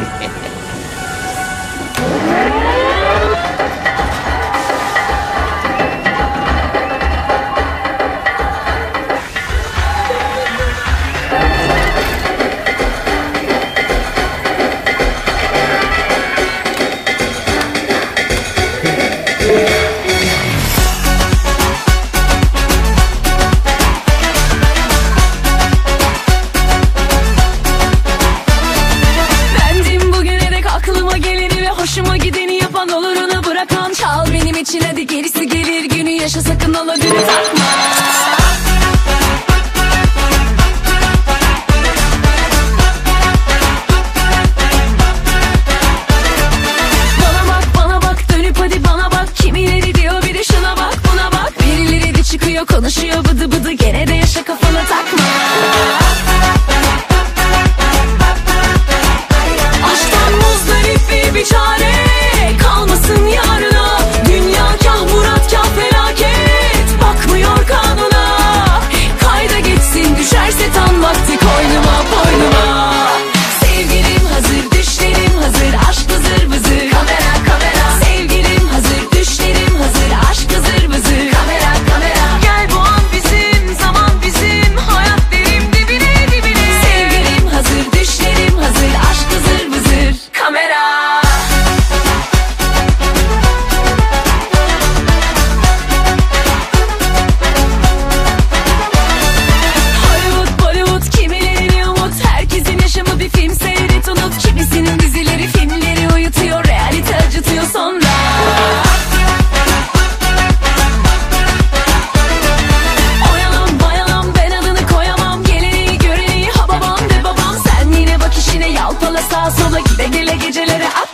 Hoşuma gideni yapan, olurunu bırakan. Çal benim için hadi, gerisi gelir günü, yaşa sakın ola günü takma. Bana bak dönüp hadi bana bak. Kimileri diyor bir de şuna bak buna bak. Birileri de çıkıyor konuşuyor bıdı bıdı, gene de yaşa kafana takma. Aşktan muzdarip bir çare kalmasın yarına. Dünya kah murat kah felaket, bakmıyor kanuna. Kayda geçsin düşerse tam vakti, koynuma boynuma. Sevgilim hazır, düşlerim hazır, aşk vızır vızır. Kamera kamera. Sevgilim hazır, düşlerim hazır, aşk vızır vızır. Kamera kamera. Gel bu an bizim, zaman bizim, hayat derim dibine dibine. Sevgilim hazır, düşlerim hazır, aşk vızır vızır. Kamera. Bir film seyret unut, kimisinin dizileri filmleri uyutuyor, realite acıtıyor sonra. Oyalan bayalan ben adını koyamam, geleneği göreneği ha babam de babam. Sen yine bak işine, yalpala sağa sola, gide gele gecelere at.